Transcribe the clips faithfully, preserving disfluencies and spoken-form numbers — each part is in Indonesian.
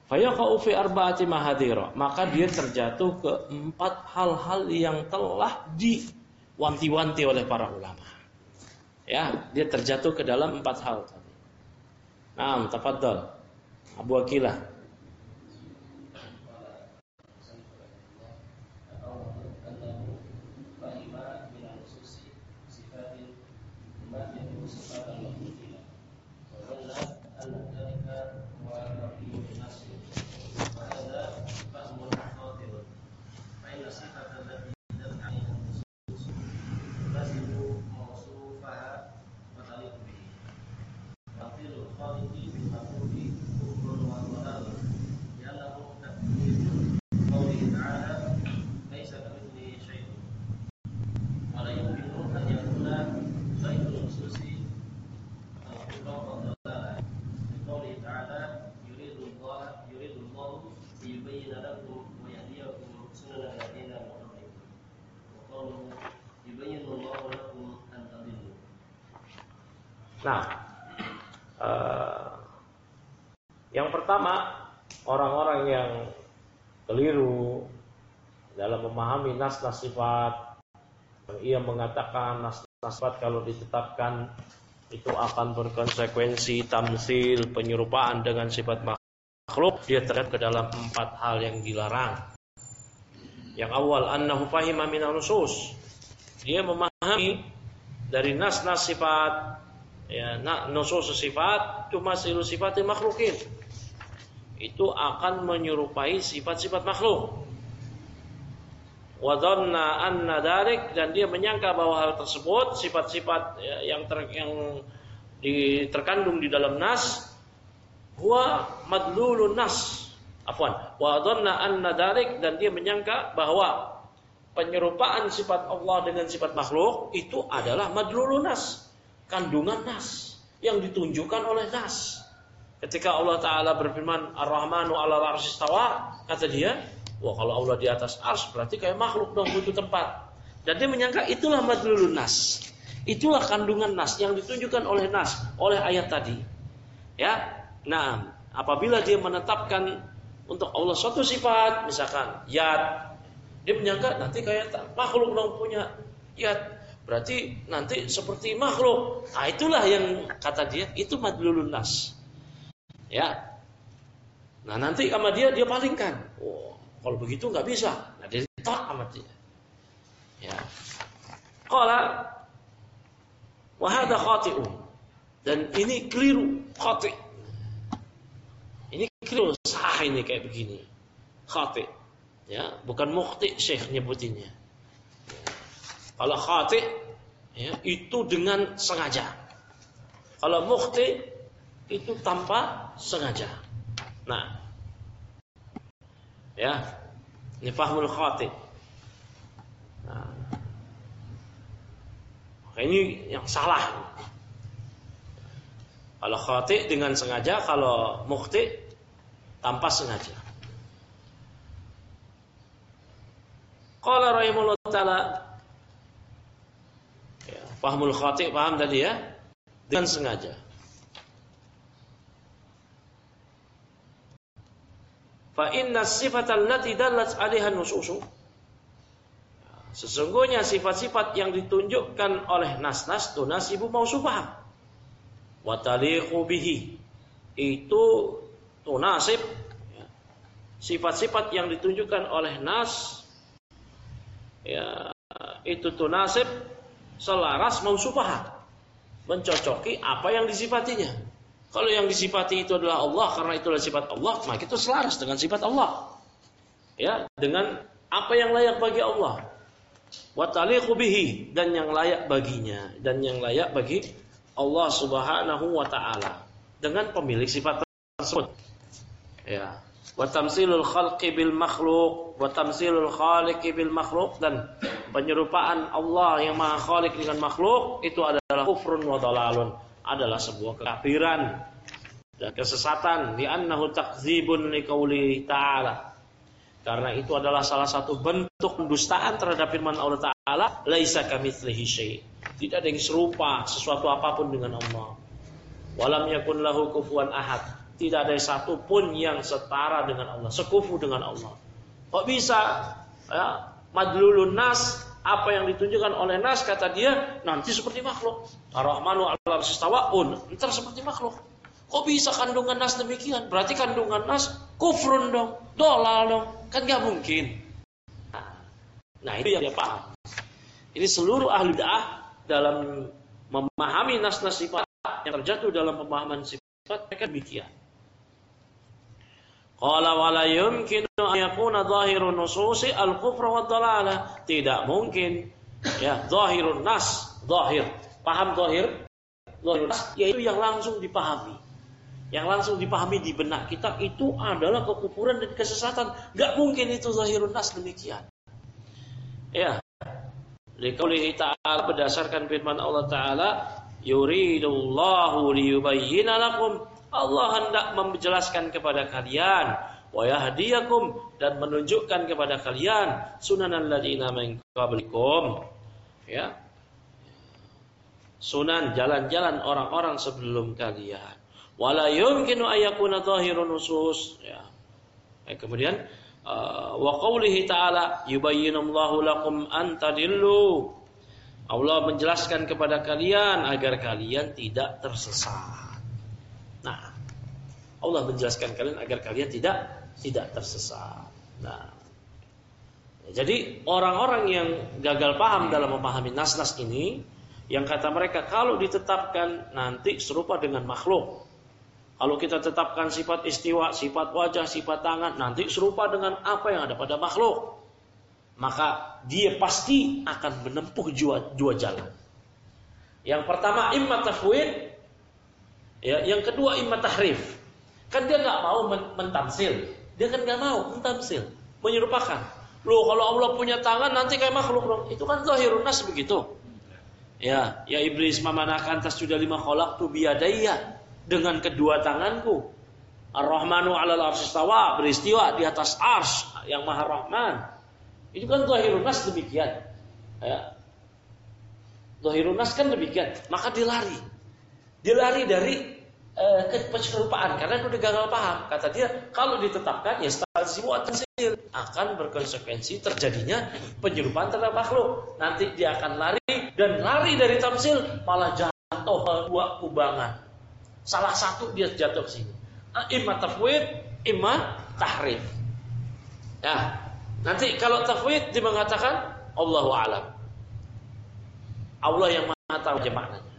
Fayaqa'u fi arba'ati mahadhira, maka dia terjatuh ke empat hal-hal yang telah diwanti-wanti oleh para ulama. Ya, dia terjatuh ke dalam empat hal tadi. Naam, tafadhal. Abu Aqilah. Nah, uh, yang pertama, orang-orang yang keliru dalam memahami nas-nas sifat, ia mengatakan nas-nas sifat kalau ditetapkan itu akan berkonsekuensi tamtsil, penyerupaan dengan sifat makhluk, dia terjatuh ke dalam empat hal yang dilarang. Yang awal, annahu fahima minan nusus, dia memahami dari nas-nas sifat, ya, nusus sifat cuma silu sifatil makhlukin, itu akan menyerupai sifat-sifat makhluk. Wa dhanna anna dzalik, dan dia menyangka bahwa hal tersebut sifat-sifat ya, yang ter, yang di, terkandung di dalam nas huwa madlulun nas. Afwan, wa dhanna anna dzalik, dan dia menyangka bahwa penyerupaan sifat Allah dengan sifat makhluk itu adalah madlulun nas, kandungan nas yang ditunjukkan oleh nas. Ketika Allah Ta'ala berfirman Ar-Rahmanu 'alal 'arsy istawa, kata dia, wah kalau Allah di atas ars berarti kayak makhluk dong, butuh tempat. Dan dia menyangka itulah madlulun nas, itulah kandungan nas yang ditunjukkan oleh nas, oleh ayat tadi. Ya, nah apabila dia menetapkan untuk Allah suatu sifat, misalkan yad, dia menyangka nanti kayak makhluk dong punya yad, berarti nanti seperti makhluk. Nah itulah yang kata dia itu madlulun nas. Ya, nah nanti sama dia dia palingkan. Oh, kalau begitu nggak bisa. Nah dia ditolak sama dia. Ya, qala wa hadha khati'un, dan ini keliru, khati'. Ini keliru, sah ini kayak begini, khati'. Ya, bukan mukhti, Syekh nyebutinnya. Kalau khati' ya, itu dengan sengaja. Kalau mukhti itu tanpa sengaja. Nah, ya, ini fahmul khati'. Nah, maka ini yang salah. Kalau khati' dengan sengaja, kalau mukhti tanpa sengaja. Qala rahimahullah ta'ala, ya, fahmul khati', paham tadi ya, dengan sengaja. Fa inna sifatal lati dallat 'alaiha nususu, sesungguhnya sifat-sifat yang ditunjukkan oleh nas-nas tunasibu mausufah wa taliqu bihi, itu tunasib ya, sifat-sifat yang ditunjukkan oleh nas ya, itu tunasib selaras mausufah, mencocoki apa yang disifatinya. Kalau yang disifati itu adalah Allah, karena itulah sifat Allah, maka itu selaras dengan sifat Allah. Ya, dengan apa yang layak bagi Allah. Wa taliqu bihi, dan yang layak baginya, dan yang layak bagi Allah Subhanahu wa taala dengan pemilik sifat tersebut. Ya. Wa tamsilul khalqi bil makhluq, wa tamsilul khaliqi bil makhluq, dan penyerupaan Allah yang Maha Khaliq dengan makhluk itu adalah kufrun wa dhalalun, adalah sebuah kekafiran dan kesesatan. Li'annahu takdzibun liqauli ta'ala, karena itu adalah salah satu bentuk pendustaan terhadap firman Allah Ta'ala, laisa kamitslihi syai', tidak ada yang serupa sesuatu apapun dengan Allah. Walam yakun lahu kufuwan ahad, Tidak ada satu pun yang setara dengan Allah, sekufu dengan Allah. Kok bisa? Ya, madlulun nas, apa yang ditunjukkan oleh nas, kata dia nanti seperti makhluk. Ar-Rahmanu 'alal 'arsy istawa'un, entar seperti makhluk. Kok bisa kandungan nas demikian? Berarti kandungan nas kufrun dong, dolal dong. Kan gak mungkin. Nah, itu yang dia paham. Ini seluruh ahli bid'ah dalam memahami nas-nas sifat yang terjatuh dalam pemahaman sifat mereka demikian. Qala wa la yumkinu an yakuna dhahirun nususi al-kufra wa dhalalah. Tidak mungkin ya zahirun nas, zahir. Paham zahir? Zahirun nas yaitu yang langsung dipahami. Yang langsung dipahami di benak kita itu adalah kekufuran dan kesesatan. Enggak mungkin itu zahirun nas demikian. Ya. Liqaulihi ta'ala, berdasarkan firman Allah Ta'ala, yuridullahu liyubayyina lakum, Allah hendak menjelaskan kepada kalian, wa yahdiyakum, dan menunjukkan kepada kalian sunanal ladzina min qablikum, ya, sunan jalan-jalan orang-orang sebelum kalian. Wala yumkinu ayyakuna dhahirun nusus, ya. Kemudian uh, wa qaulihi ta'ala yubayyinullahu lakum an tadillu, Allah menjelaskan kepada kalian agar kalian tidak tersesat. Nah, Allah menjelaskan kalian agar kalian tidak tidak tersesat. Nah, jadi orang-orang yang gagal paham dalam memahami nas-nas ini, yang kata mereka kalau ditetapkan nanti serupa dengan makhluk. Kalau kita tetapkan sifat istiwa, sifat wajah, sifat tangan, nanti serupa dengan apa yang ada pada makhluk. Maka dia pasti akan menempuh dua, dua jalan. Yang pertama imma tafwid, ya, yang kedua imma tahrif. Kan dia nggak mau mentamsil, dia kan nggak mau mentamsil, menyerupakan. Loh, kalau Allah punya tangan nanti kayak makhluk dong. Itu kan zahirun nas begitu. Ya, ya iblis mamanakan tasjuda lima khalaqtu biyadayya, dengan kedua tanganku. Ar-Rahmanu 'alal 'arsy istawa, beristiwa di atas arsy yang Maha Rahman. Itu kan zahirun nas demikian. Ya. Zahirun nas kan demikian. Maka dia lari. Dia lari dari uh, keserupaan karena udah gagal paham. Kata dia, kalau ditetapkan ya stalzimu at-tamsil, akan berkonsekuensi terjadinya penyerupaan terhadap makhluk. Nanti dia akan lari dan lari dari tamsil malah jatuh dua kubangan. Salah satu dia jatuh ke sini. Imma tafwid, imma tahrif. Ya, nanti kalau tafwid dia mengatakan Allahu a'lam. Allah yang Maha tahu aja maknanya.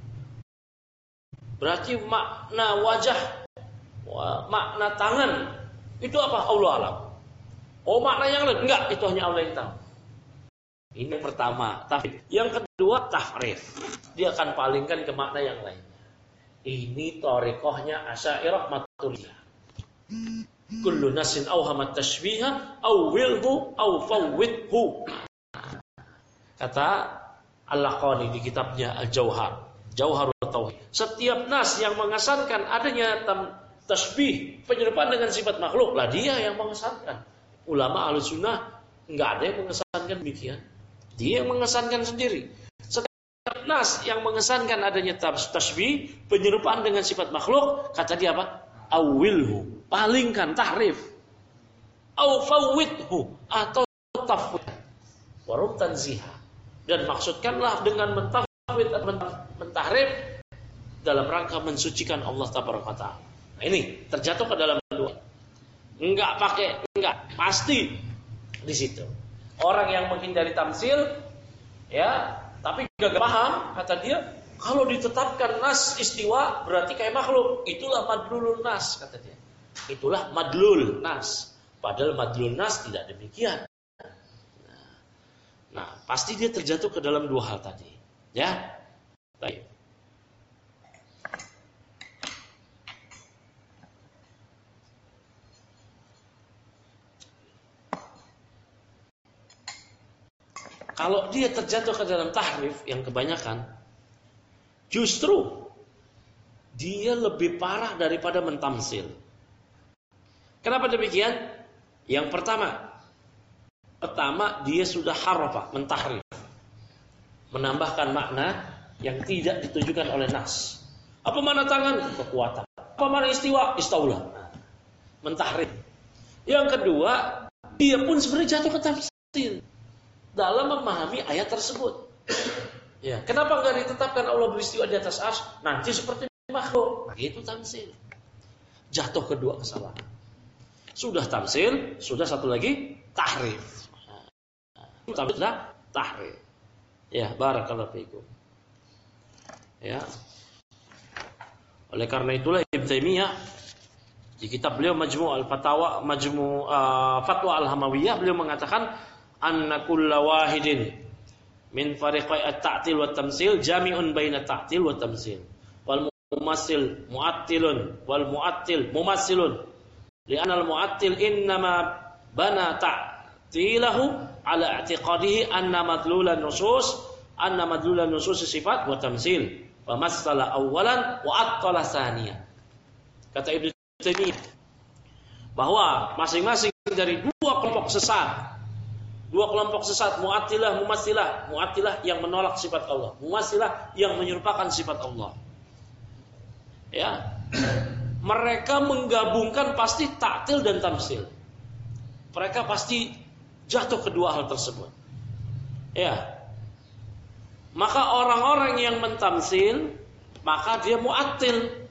Berarti makna wajah, makna tangan itu apa? Allah alam. Oh, makna yang lain enggak, itu hanya Allah yang tahu. Ini yang pertama, tafwid. Yang kedua tahrif. Dia akan palingkan ke makna yang lain. Ini thariqahnya Asy'ariyah Maturidiyah. Kullu nasin awhamat tashbiha awwilhu aw fawwidhu. Kata Al-Laqani di kitabnya Al-Jauhar, Jauharut Tauhid. Setiap nas yang mengesankan adanya tasbih, penyerupaan dengan sifat makhluk, lah dia yang mengesankan. Ulama Ahlussunnah enggak ada yang mengesankan demikian. Dia yang mengesankan sendiri. Nas yang mengesankan adanya tasbih, penyerupaan dengan sifat makhluk, kata dia apa? Awilhu, palingkan, tahrif. Au fawwidhu, atau tafwid. Warum tanziha. Dan maksudkanlah dengan mentafwid atau mentahrif dalam rangka mensucikan Allah Tabaraka Ta'ala. Nah, ini terjatuh ke dalam dua. Enggak pakai, enggak, pasti di situ. Orang yang menghindari tamsil, ya, tapi gak paham, kata dia, kalau ditetapkan nas istiwa berarti kayak makhluk. Itulah madlulun nas, kata dia. Itulah madlul nas. Padahal madlul nas tidak demikian. Nah, nah, pasti dia terjatuh ke dalam dua hal tadi. Ya, baik. Kalau dia terjatuh ke dalam tahrif yang kebanyakan, justru dia lebih parah daripada mentamsil. Kenapa demikian? Yang pertama, pertama dia sudah harafa, mentahrif, menambahkan makna yang tidak ditujukan oleh nas. Apa makna tangan? Kekuatan. Apa makna istiwa? Istaula. Mentahrim. Yang kedua, dia pun sebenarnya jatuh ke tafsir dalam memahami ayat tersebut. Ya, kenapa enggak ditetapkan Allah beristiwa di atas arsy? Nanti seperti makhluk. Nah, itu tamsil. Jatuh kedua kesalahan. Sudah tamsil, sudah satu lagi tahrif. Nah, sudah tahrif. Ya, barakallahu fiikum. Ya. Oleh karena itulah Ibnu Taimiyah di kitab beliau Majmu' al-Fatawa, Majmu' uh, Fatwa al-Hamawiyah, beliau mengatakan anna kulla wahidin min fariqai at-ta'til wa tamsil jami'un baina ta'til wa tamsil. Wal mumassil mu'attilun wal mu'attil mumassilun. Li'anna al-mu'attil innama bana ta'tilahu ala i'tiqadihi anna madlulan nusus anna madlulan nusus sifat wa tamsil. Wa massala awwalan wa attala tsaniya. Kata Ibnu Taimiyah bahwa masing-masing dari dua kelompok sesat, dua kelompok sesat, Mu'attilah, Mumassilah, Mu'attilah yang menolak sifat Allah, Mumassilah yang menyerupakan sifat Allah. Ya, mereka menggabungkan pasti ta'til dan tamsil. Mereka pasti jatuh kedua hal tersebut. Ya, maka orang-orang yang mentamsil, maka dia mu'attil.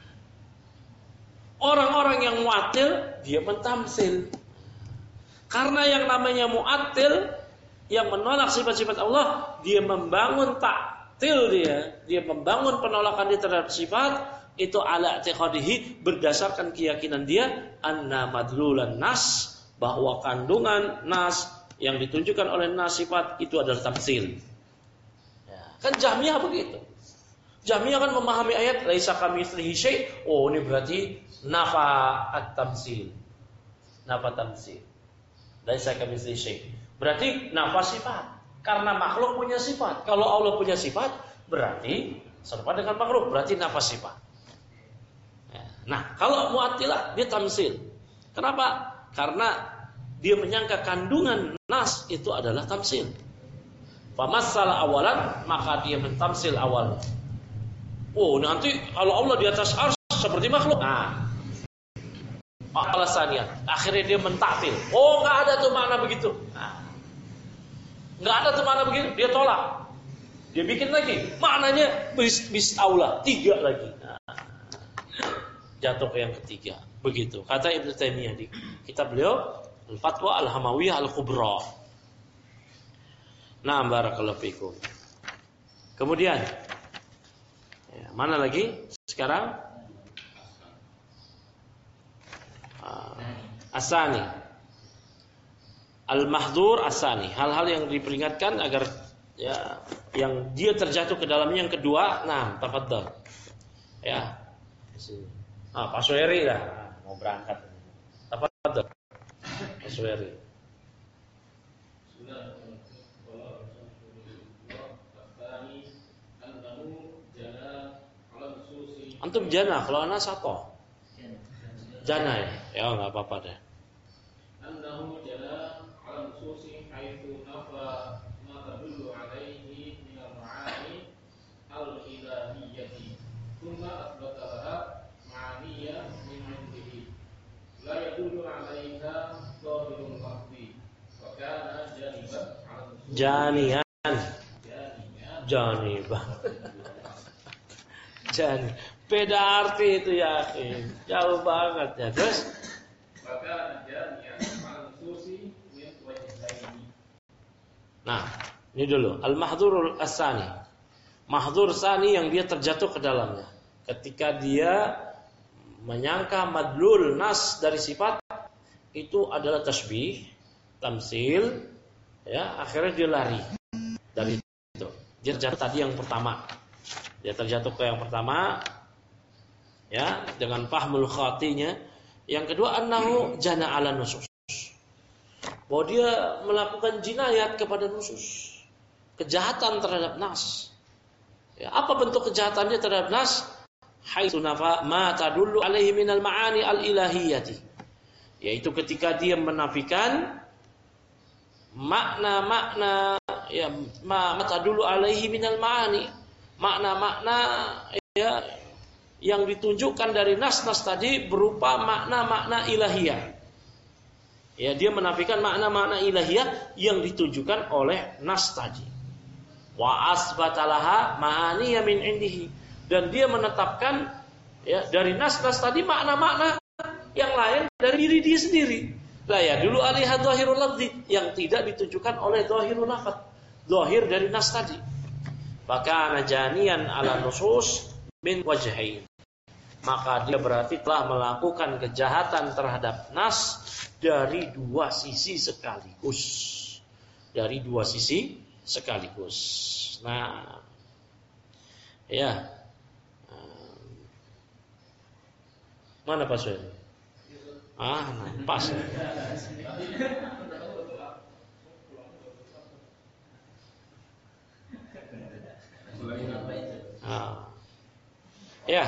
Orang-orang yang mu'attil, dia mentamsil. Karena yang namanya mu'attil, yang menolak sifat-sifat Allah, dia membangun ta'til dia. Dia membangun penolakan dia terhadap sifat, itu ala i'tiqadihi, berdasarkan keyakinan dia, anna madlulan nas, bahwa kandungan nas, yang ditunjukkan oleh nas sifat, itu adalah tamsil. Ya, kan Jahmiyah begitu. Jahmiyah kan memahami ayat laisa kamitslihi syai'. Oh, ini berarti nafa at-tamsil. Nafa tamsil. Laisa kamitslihi syai'. Berarti nafa sifat. Karena makhluk punya sifat. Kalau Allah punya sifat, berarti serupa dengan makhluk, berarti nafa sifat. Nah, kalau Mu'attilah dia tamsil. Kenapa? Karena dia menyangka kandungan nas itu adalah tamsil. Famassala awalan, maka dia mentamsil awalnya. Oh, nanti kalau Allah di atas arsy seperti makhluk. Nah, alasannya akhirnya dia mentaktil. Oh, nggak ada tuh makna begitu. Nah, nggak ada tuh makna begitu. Dia tolak. Dia bikin lagi. Maknanya bis, bis aula tiga lagi. Nah, jatuh ke yang ketiga. Begitu. Kata Ibnu Taimiyah di kitab beliau Al-Fatwa Al-Hamawiyah Al-Kubra. Nah, barakallahu fikum. Kemudian ya, mana lagi sekarang? Uh, Asani. Al-Mahdhur Asani. Hal-hal yang diperingatkan agar ya, yang dia terjatuh ke dalamnya. Yang kedua, nah, tafadhal. Ya. Ah, Pak Sueri lah mau berangkat. Tafadhal. Pak Sueri. Antum jana, kalau anak sapa? Jana ya, ya nggak apa-apa deh. Annahu jana ala nususi haitsu nafa ma tadullu alaihi min al-ma'ani al-ilahiyyati thumma athbathaha ma'aniyya min 'indihi la yadullu 'alaiha dhahirul lafzi wa kana janiban 'ala nususi janiyan janiban jani beda arti itu ya, jauh banget ya. Terus nah, ini dulu al-mahdhurul asani. Mahdhur sani yang dia terjatuh ke dalamnya. Ketika dia menyangka madlul nas dari sifat itu adalah tasbih, tamsil, ya, akhirnya dia lari dari itu. Dia terjatuh tadi yang pertama. Dia terjatuh ke yang pertama. Ya, dengan fahmul khatinya. Yang kedua, annahu jana ala nusus. Bahwa dia melakukan jinayat kepada nusus. Kejahatan terhadap nas. Ya, apa bentuk kejahatannya terhadap nas? Haitsu nafa ma tadullu alaihi minal ma'ani al-ilahiyyati. Yaitu ketika dia menafikan makna-makna ya ma tadullu alaihi minal ma'ani. Makna-makna ya yang ditunjukkan dari nas-nas tadi berupa makna-makna ilahiyah. Ya, dia menafikan makna-makna ilahiyah yang ditunjukkan oleh nas tadi. Wa asbatalaha ma'aniya min indihi, dan dia menetapkan ya dari nas-nas tadi makna-makna yang lain dari diri dia sendiri. La ya dulu alaiha dhahirul lafzi, yang tidak ditunjukkan oleh dhahirul lafaz, zahir dari nas tadi. Maka najanian ala nusus min wajhain, maka dia berarti telah melakukan kejahatan terhadap nas dari dua sisi sekaligus. Dari dua sisi sekaligus. Nah, ya, mana Pak Suhail? Ah, pas. Ah. Ya.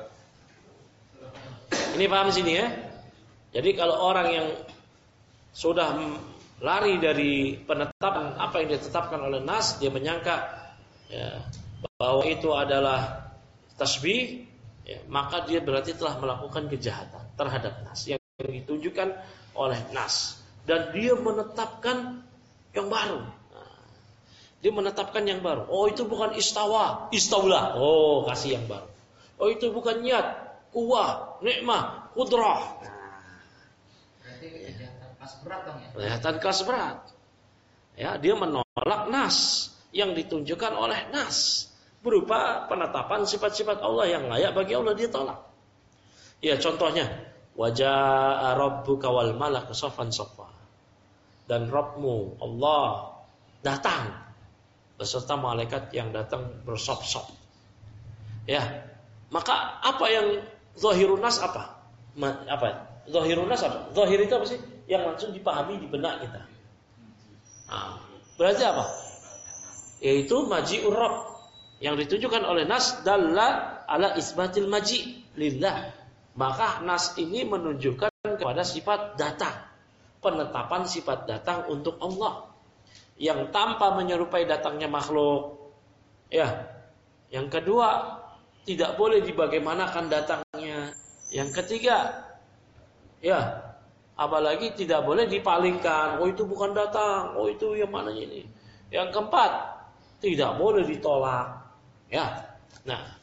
Ini paham sini ya. Jadi kalau orang yang sudah lari dari penetapan apa yang ditetapkan oleh nas, dia menyangka ya, bahwa itu adalah tasbih, ya, maka dia berarti telah melakukan kejahatan terhadap nas yang ditunjukkan oleh nas, dan dia menetapkan yang baru. Nah, dia menetapkan yang baru. Oh, itu bukan istawa, istaulah. Oh, kasih yang baru. Oh, itu bukan niat, kuwah, nikmah, kudrah. Nah, berarti kejahatan kelas berat dong ya. Kejahatan kelas berat. Ya, dia menolak nas yang ditunjukkan oleh nas berupa penetapan sifat-sifat Allah yang layak bagi Allah, dia tolak. Ya, contohnya wajah rabbuka wal malak saffan saffa, dan Rabbmu Allah datang beserta malaikat yang datang bersop-sop. Ya, maka apa yang zahirun nas apa? Ma, apa? Zahirun nas apa? Zahir itu apa sih? Yang langsung dipahami di benak kita. Nah, berarti apa? Yaitu maji'ur Rabb yang ditunjukkan oleh nas dalla ala isbatil maji' lillah. Maka nas ini menunjukkan kepada sifat datang, penetapan sifat datang untuk Allah yang tanpa menyerupai datangnya makhluk. Ya. Yang kedua, tidak boleh dibagaimanakan datangnya. Yang ketiga, ya, apalagi tidak boleh dipalingkan. Oh, itu bukan datang. Oh, itu yang mana ini? Yang keempat, tidak boleh ditolak. Ya. Nah,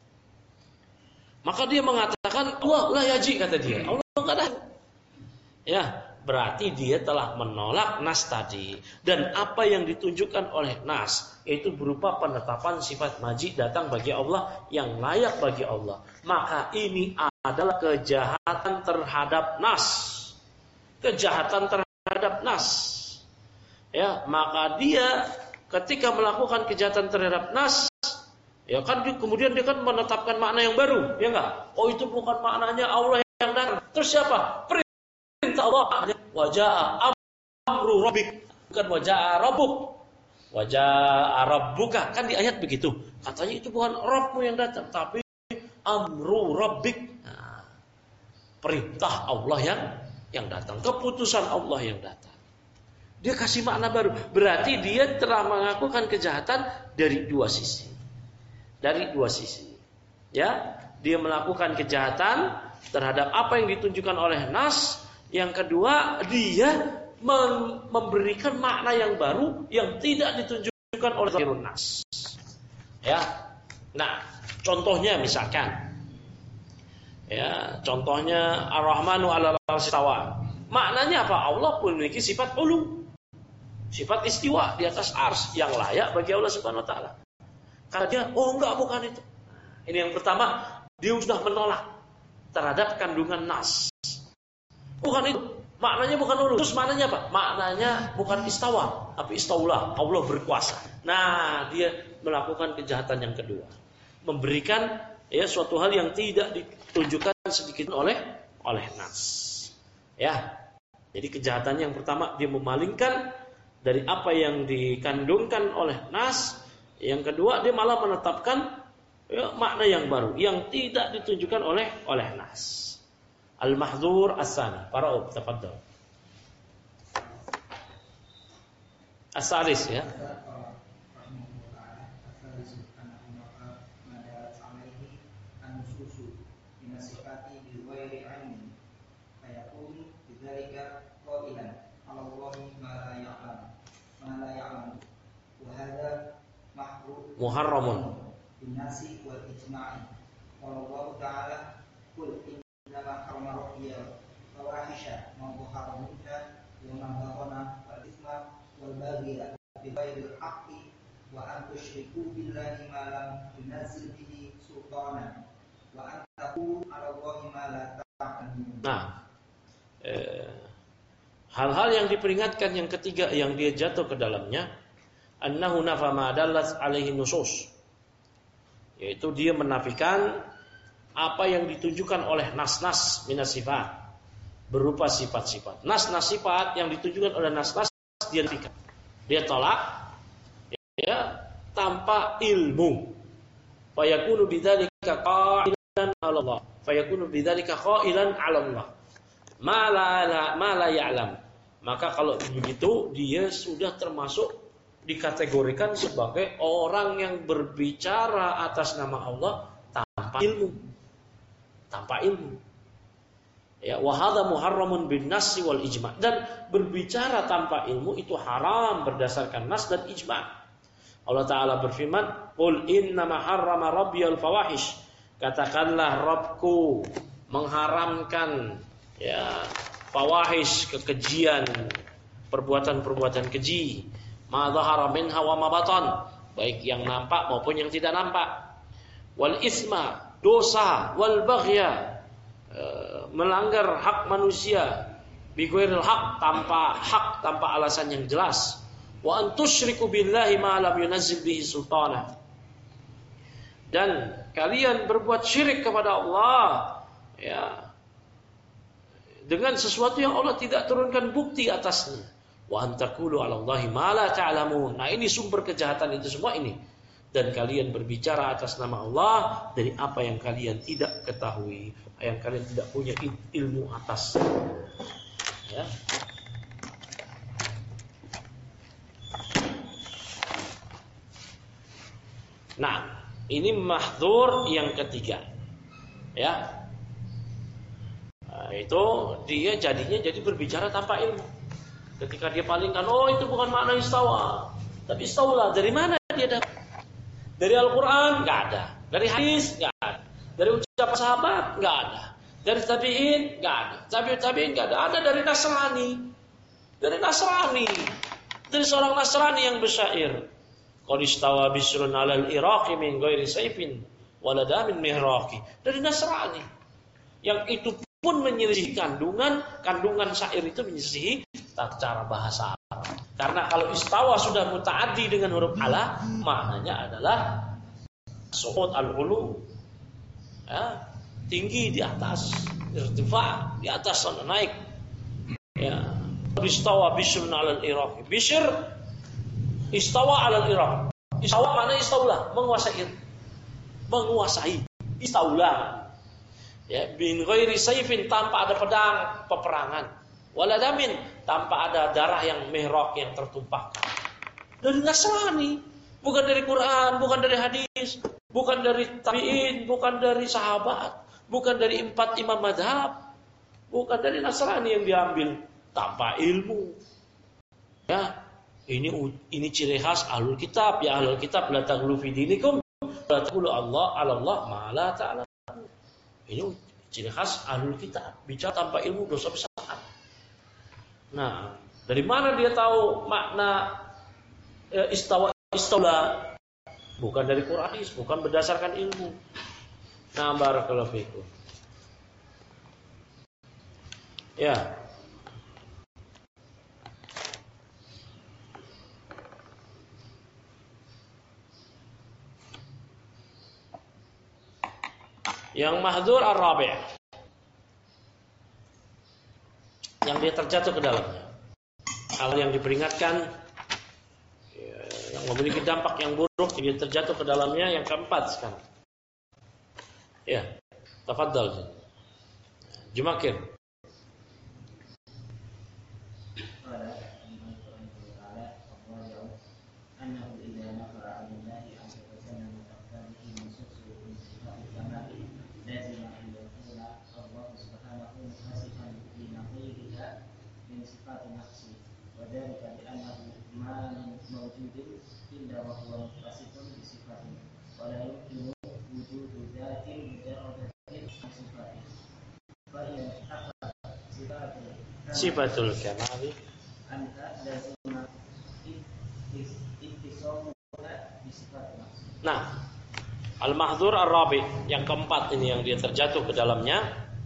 maka dia mengatakan Allah la yaji, kata dia. Allah enggak ada. Ya, berarti dia telah menolak nas tadi, dan apa yang ditunjukkan oleh nas yaitu berupa penetapan sifat maji datang bagi Allah yang layak bagi Allah. Maka ini adalah kejahatan terhadap nas. Kejahatan terhadap nas. Ya, maka dia ketika melakukan kejahatan terhadap nas, ya kan, kemudian dia kan menetapkan makna yang baru, ya enggak? Oh, itu bukan maknanya Allah yang datang. Terus siapa? Perintah Allah. Wajah amru rabbik, bukan wajah rabbuk. Wajah rabbuka, kan di ayat begitu. Katanya itu bukan Rabbmu yang datang, tapi amru rabbik. Nah, perintah Allah yang yang datang, keputusan Allah yang datang. Dia kasih makna baru. Berarti dia telah melakukan kejahatan dari dua sisi. Dari dua sisi. Ya, dia melakukan kejahatan terhadap apa yang ditunjukkan oleh nas. Yang kedua, dia memberikan makna yang baru yang tidak ditunjukkan oleh zahirun nas. Ya. Nah, contohnya misalkan, ya, contohnya Ar-Rahmanu 'alal 'arsy istawa. Maknanya apa? Allah memiliki sifat ulu, sifat istiwa di atas ars yang layak bagi Allah Subhanahu wa taala. Kata dia, oh enggak, bukan itu. Ini yang pertama, dia sudah menolak terhadap kandungan nas. Bukan itu. Maknanya bukan ulu. Terus maknanya apa? Maknanya bukan istawa, tapi istaulah. Allah berkuasa. Nah, dia melakukan kejahatan yang kedua. Memberikan ya suatu hal yang tidak ditunjukkan sedikit oleh oleh nas. Ya. Jadi kejahatan yang pertama, dia memalingkan dari apa yang dikandungkan oleh nas. Yang kedua, dia malah menetapkan ya, makna yang baru yang tidak ditunjukkan oleh oleh nas. Al-Mahdzur As-Sani. Qara'u, tafadhal. As-Salis, ya. فيكون بذلك قائلا على الله ما لا يعلم ما لا يعلم وهذا محرم بالناس والإجماع. قال الله تعالى قل إنما حرم ربي الفواحش ما ظهر منها وما بطن والإثم والبغي بغير الحق وأن تشركوا بالله ما لم ينزل به سلطانا وأن تقولوا على الله ما لا تعلمون. Nah, eh, hal-hal yang diperingatkan yang ketiga yang dia jatuh ke dalamnya, annahu nafa ma dallat alaihi nusus, yaitu dia menafikan apa yang ditunjukkan oleh nas-nas minas sifat berupa sifat-sifat. Nas-nas sifat yang ditunjukkan oleh nas-nas dia nafikan. Dia tolak ya tanpa ilmu. Fayakunu bidzalika qailan 'ala Allah. Fayakunu bidzalika qailan 'ala Allah. Ma la ma la ya'lam. Maka kalau begitu dia sudah termasuk dikategorikan sebagai orang yang berbicara atas nama Allah tanpa ilmu. Tanpa ilmu. Ya, wa hadza muharramun bin nas wal ijma'. Dan berbicara tanpa ilmu itu haram berdasarkan nas dan ijma'. Allah Ta'ala berfirman, "Qul innama harrama rabbiyal fawahish." Katakanlah Rabbku mengharamkan ya fawahish, kekejian, perbuatan-perbuatan keji, ma dhahara minha wa ma batan, baik yang nampak maupun yang tidak nampak. Wal isma, dosa, wal baghya, melanggar hak manusia, bi ghairil haq, tanpa hak, tanpa alasan yang jelas. Wa an tusyriku billahi ma lam yunazzil bihi sultana. Dan kalian berbuat syirik kepada Allah ya dengan sesuatu yang Allah tidak turunkan bukti atasnya. Wa an taqulu 'ala Allahi ma la ta'lamun. Nah, ini sumber kejahatan itu semua ini. Dan kalian berbicara atas nama Allah dari apa yang kalian tidak ketahui, yang kalian tidak punya ilmu atas. Ya. Nah, ini mahdzur yang ketiga. Ya. Nah, itu dia jadinya jadi berbicara tanpa ilmu. Ketika dia palingkan, oh itu bukan makna istawa. Tapi istaulah dari mana dia dapat? Dari Al-Quran nggak ada, dari hadis nggak ada, dari ucapan sahabat nggak ada, dari tabiin nggak ada, tabiut tabiin nggak ada, ada dari Nasrani, dari Nasrani, dari seorang Nasrani yang bersyair. Qad istawa bisrun 'alal iraqi min ghairi sayfin walada min mihraqi. Dari Nasrani. Yang itu pun menyelisihi kandungan, kandungan syair itu menyelisihi cara bahasa Arab. Karena kalau istawa sudah muta'addi dengan huruf ala, maknanya adalah su'ud al-ulu. Ya, tinggi di atas, irtifa, di atas sana naik. Ya, istawa bisrun 'alal iraqi. Bishr istawa 'alal iraq. Istawa mana istaulah, menguasai. Menguasai. Istaulah. Ya, bin ghairi sayfin, tanpa ada pedang peperangan. Waladamin, tanpa ada darah yang mihraq yang tertumpahkan. Dari Nasrani, bukan dari Quran, bukan dari hadis, bukan dari tabi'in, bukan dari sahabat, bukan dari empat imam madhab, bukan dari Nasrani yang diambil tanpa ilmu. Ya, ini ini ciri khas ahlul kitab. Ya ahlul kitab, la taghlu fi dinikum, la taqulu Allah 'ala Allah ma la ta'lamun. Ini ciri khas ahlul kitab, bicara tanpa ilmu dosa besar. Nah, dari mana dia tahu makna e, istawa istaula? Bukan dari Quran, bukan berdasarkan ilmu. Nah, barakallahu fikum. Ya. Yang mahdzur ar-rabi', yang dia terjatuh ke dalamnya, hal yang diperingatkan ya, yang memiliki dampak yang buruk, dia terjatuh ke dalamnya. Yang keempat sekarang. Ya, tafadhal Jumakir. sifat nafsi. وذلك لأنه ما من موجود إلا وهو متصف بصفته ولا يمكن وجود ذات مجردة عن صفاته فإن انتفت صفة الكمال عنها لازم اتصافها بصفات نفسه. Nah, al-mahdhur ar-rabi yang keempat ini yang dia terjatuh ke dalamnya,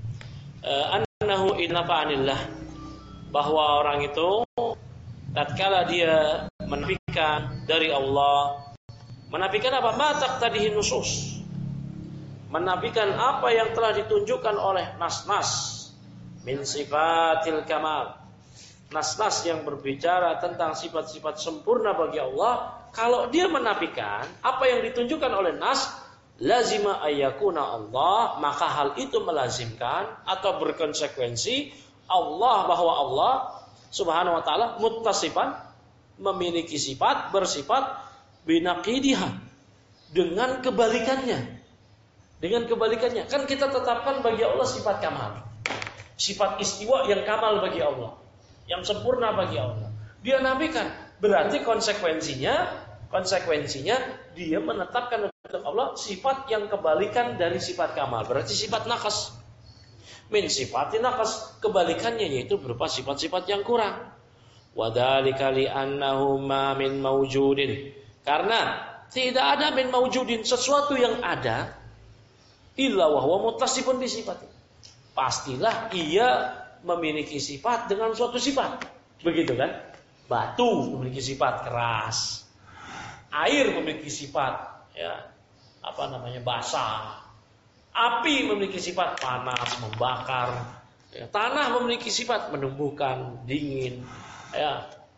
annahu innafa'anillah, bahwa orang itu tatkala dia menafikan dari Allah, menafikan apa? Ma taqtadihi nusus, menafikan apa yang telah ditunjukkan oleh nas-nas min sifatil kamal, nas-nas yang berbicara tentang sifat-sifat sempurna bagi Allah. Kalau dia menafikan apa yang ditunjukkan oleh nas, lazima ayyakuna Allah, maka hal itu melazimkan atau berkonsekuensi Allah, bahwa Allah Subhanahu wa ta'ala muttasifan, memiliki sifat, bersifat binaqidiha, dengan kebalikannya. Dengan kebalikannya. Kan kita tetapkan bagi Allah sifat kamal, sifat istiwa yang kamal bagi Allah, yang sempurna bagi Allah. Dia nafikan, berarti konsekuensinya konsekuensinya dia menetapkan untuk Allah sifat yang kebalikan dari sifat kamal, berarti sifat naqas. Min sifatin naqas, kebalikannya yaitu berupa sifat-sifat yang kurang. Wadzalika li'annahu ma min mawjudin, karena tidak ada min mawjudin, sesuatu yang ada, illa wa huwa muttasifun bi sifati, pastilah ia memiliki sifat dengan suatu sifat. Begitu kan? Batu memiliki sifat keras, air memiliki sifat ya apa namanya basah, api memiliki sifat panas, membakar, ya, tanah memiliki sifat menumbuhkan, dingin, ya,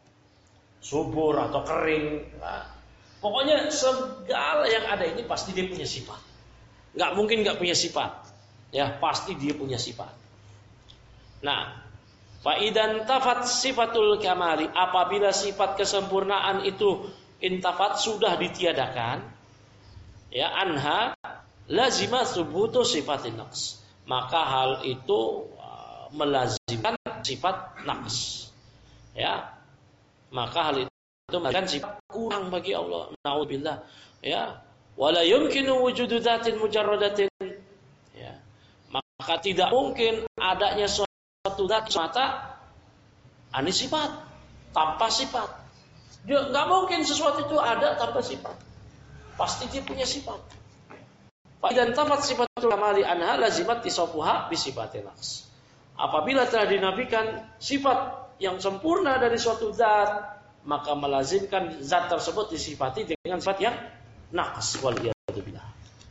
subur atau kering. Nah, pokoknya segala yang ada ini pasti dia punya sifat. Nggak mungkin nggak punya sifat. Ya, pasti dia punya sifat. Nah, fa idan tafat sifatul kamali, apabila sifat kesempurnaan itu intafat, sudah ditiadakan, ya, anha lazima subutu sifatin naqs, maka hal itu uh, melazimkan sifat naqs, ya, maka hal itu melazimkan sifat kurang bagi Allah. Naudzubillah, ya, wala yumkinu wujudu dzatin mujarradatin, ya, maka tidak mungkin adanya suatu zat semata ani sifat, tanpa sifat. Dia nggak mungkin sesuatu itu ada tanpa sifat, pasti dia punya sifat. Dan tafat sifatul kamali anha lazimat tisafuha bi sifatin naqs. Apabila telah dinafikan sifat yang sempurna dari suatu zat, maka melazimkan zat tersebut disifati dengan sifat yang naqs. Waliyadzubillah.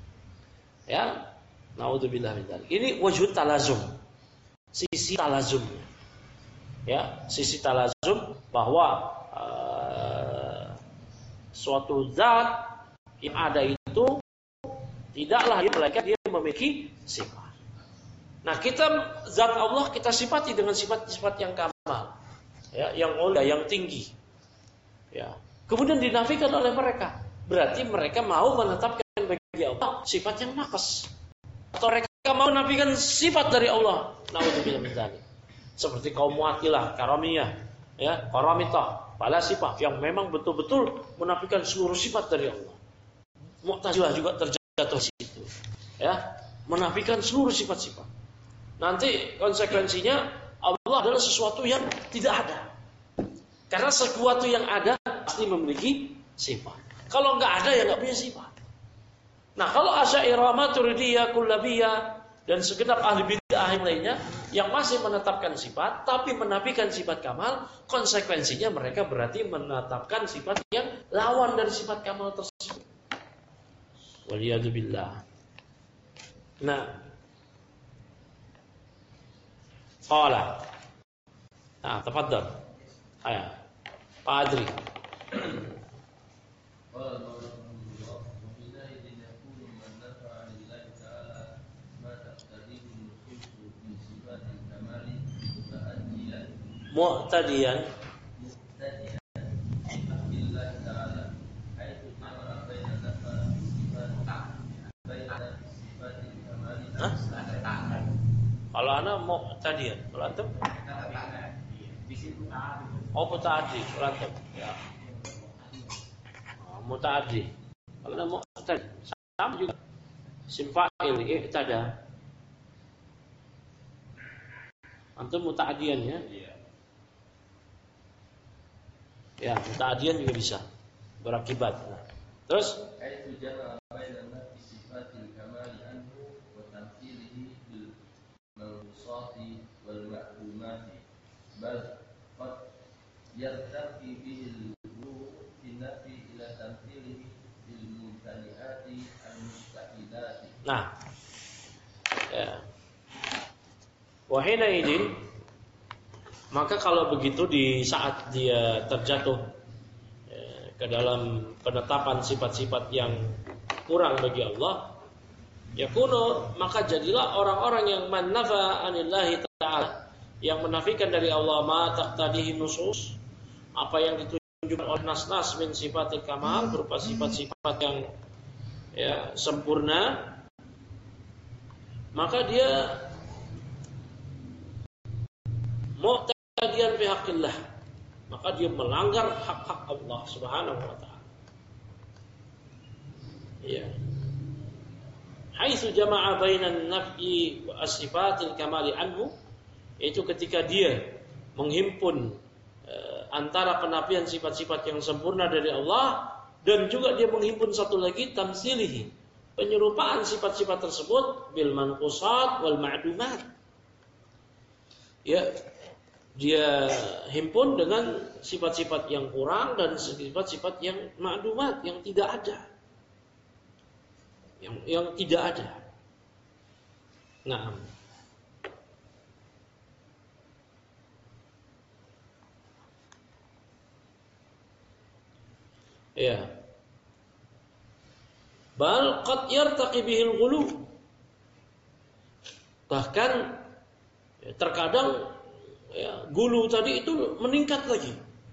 Ya, naudzubillah min dzalik. Ini wujud talazum. Sisi talazumnya. Ya, sisi talazum bahwa uh, suatu zat yang ada itu tidaklah melainkan dia memiliki sifat. Nah, kita zat Allah kita sifati dengan sifat-sifat yang kamal, ya, yang mulia, yang tinggi. Ya. Kemudian dinafikan oleh mereka. Berarti mereka mau menetapkan bagi Allah sifat yang naqas. Atau mereka mau menafikan sifat dari Allah. Naudzubillah min dzalik. Seperti kaum Mu'attilah, Karamiyah, ya, Qaramitah, falasifah yang memang betul-betul menafikan seluruh sifat dari Allah. Mu'tazilah juga terjadi jatuh situ, ya, menafikan seluruh sifat-sifat. Nanti konsekuensinya Allah adalah sesuatu yang tidak ada, karena sesuatu yang ada pasti memiliki sifat. Kalau nggak ada ya nggak punya sifat. Nah, kalau Asy'ariyah, Maturidiyah, Kullabiyah dan segenap ahli bid'ah yang lainnya yang masih menetapkan sifat tapi menafikan sifat kamal, konsekuensinya mereka berarti menetapkan sifat yang lawan dari sifat kamal tersebut. Waliyadzubillah. Nah, qala. Nah, tafadhal. Ayo, Pak Adri. Mu'tadiyan. Hah? Kalau anak mau tadi ya, kalau antum Oh mutaaddi, berantem. Ya. Oh, mutaaddi. Kalau mau sama juga. Isim fa'il i'tada. Antum mutaaddian ya? Iya. Ya, mutaaddian juga bisa berakibat. Nah, terus Aitu jama'a bainana fi sifatil kamali anhu wa tamthilihi bil mawsufati wal ma'lumati bal qad yartaqi bihi al-ghulu fi nafi ila tamthilihi bil mumtani'ati al-mustahilati. Nah, ya. Wahina ini, maka kalau begitu di saat dia terjatuh ya, ke dalam penetapan sifat-sifat yang kurang bagi Allah, ya kuno, maka jadilah orang-orang yang mannafa anillahi ta'ala, yang menafikan dari Allah ma taqtadihi nusus, apa yang ditunjukkan oleh nas-nas min sifatil kamal, berupa sifat-sifat yang ya sempurna, maka dia mu'tadiyan fi haqqillah, maka dia melanggar hak-hak Allah Subhanahu wa taala. Ya. Haitsu jama'a bainan naf'i wa sifatil kamali anhu, itu ketika dia menghimpun uh, antara penafian sifat-sifat yang sempurna dari Allah dan juga dia menghimpun satu lagi tamsilihi, penyerupaan sifat-sifat tersebut bil manqusat wal ma'dumat. Ya, dia himpun dengan sifat-sifat yang kurang dan sifat-sifat yang ma'dumat, yang tidak ada, yang yang tidak ada. Nah, ya, bal qad yartaqi bihil ghulu, bahkan ya, terkadang ya, gulu tadi itu meningkat lagi.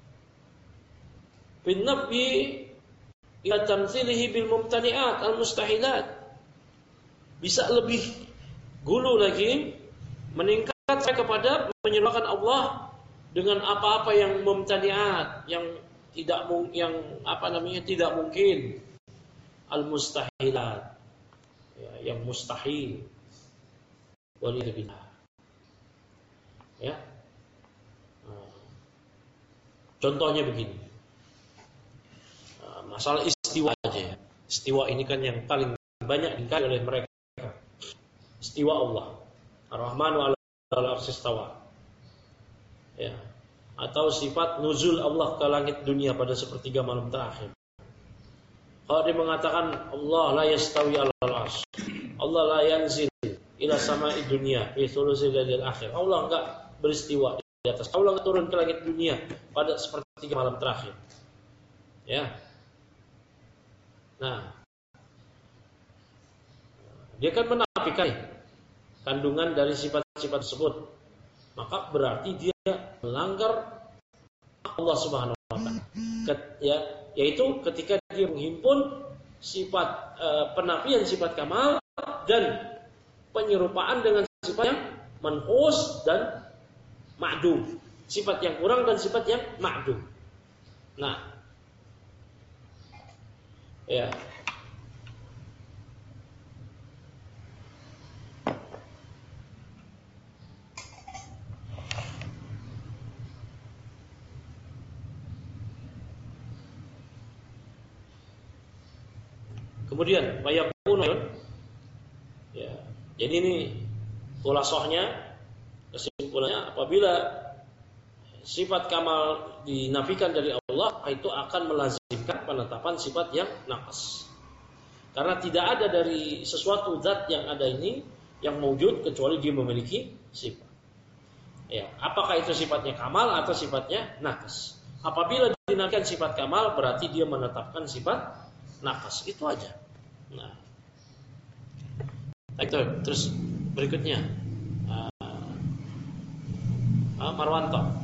Bin nafi ila tamtsilihi bil mumtani'at al mustahilat, bisa lebih gulu lagi, meningkat kepada menyerupakan Allah dengan apa-apa yang mumtani'at, yang tidak yang apa namanya tidak mungkin, al mustahilat, ya, yang mustahil. Walillah. Ya. Contohnya begini, masalah istiwa aja. Istiwa ini kan yang paling banyak dikali oleh mereka. Istiwa Allah, Ar-Rahmanu 'alal 'arsy istawa. Ya. Atau sifat nuzul Allah ke langit dunia pada sepertiga malam terakhir. Kalau dia mengatakan Allah la yastawi 'alal 'arsy, Allah la yanzil ila sama'i dunya fi thulusil lailil akhir, Allah enggak beristiwa di atas, Allah enggak turun ke langit dunia pada sepertiga malam terakhir. Ya. Nah, dia kan menafikan kandungan dari sifat-sifat tersebut, maka berarti dia melanggar Allah Subhanahu wa taala. Ya, yaitu ketika dia menghimpun sifat e, penafian sifat kamal dan penyerupaan dengan sifat yang manhus dan ma'dum, sifat yang kurang dan sifat yang ma'dum. Nah, ya. Kemudian wayakun, ya. Jadi ini khulasohnya, kesimpulannya, apabila sifat kamal dinafikan dari Allah, itu akan melazimkan penetapan sifat yang naqs. Karena tidak ada dari sesuatu zat yang ada ini yang mewujud kecuali dia memiliki sifat. Ya, apakah itu sifatnya kamal atau sifatnya naqs? Apabila dinafikan sifat kamal, berarti dia menetapkan sifat naqs. Itu aja. Nah, itu terus berikutnya, uh, uh, Marwanto.